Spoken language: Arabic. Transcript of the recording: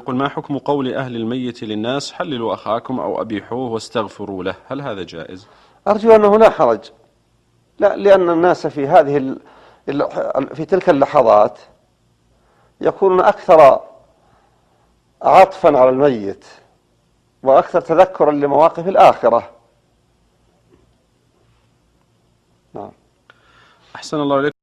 يقول: ما حكم قول أهل الميت للناس حللوا أخاكم أو أبيحوه واستغفروا له؟ هل هذا جائز؟ أرجو أنه لا حرج، لا، لأن الناس في في تلك اللحظات يكونون أكثر عطفا على الميت وأكثر تذكرا لمواقف الآخرة. نعم. أحسن الله إليك.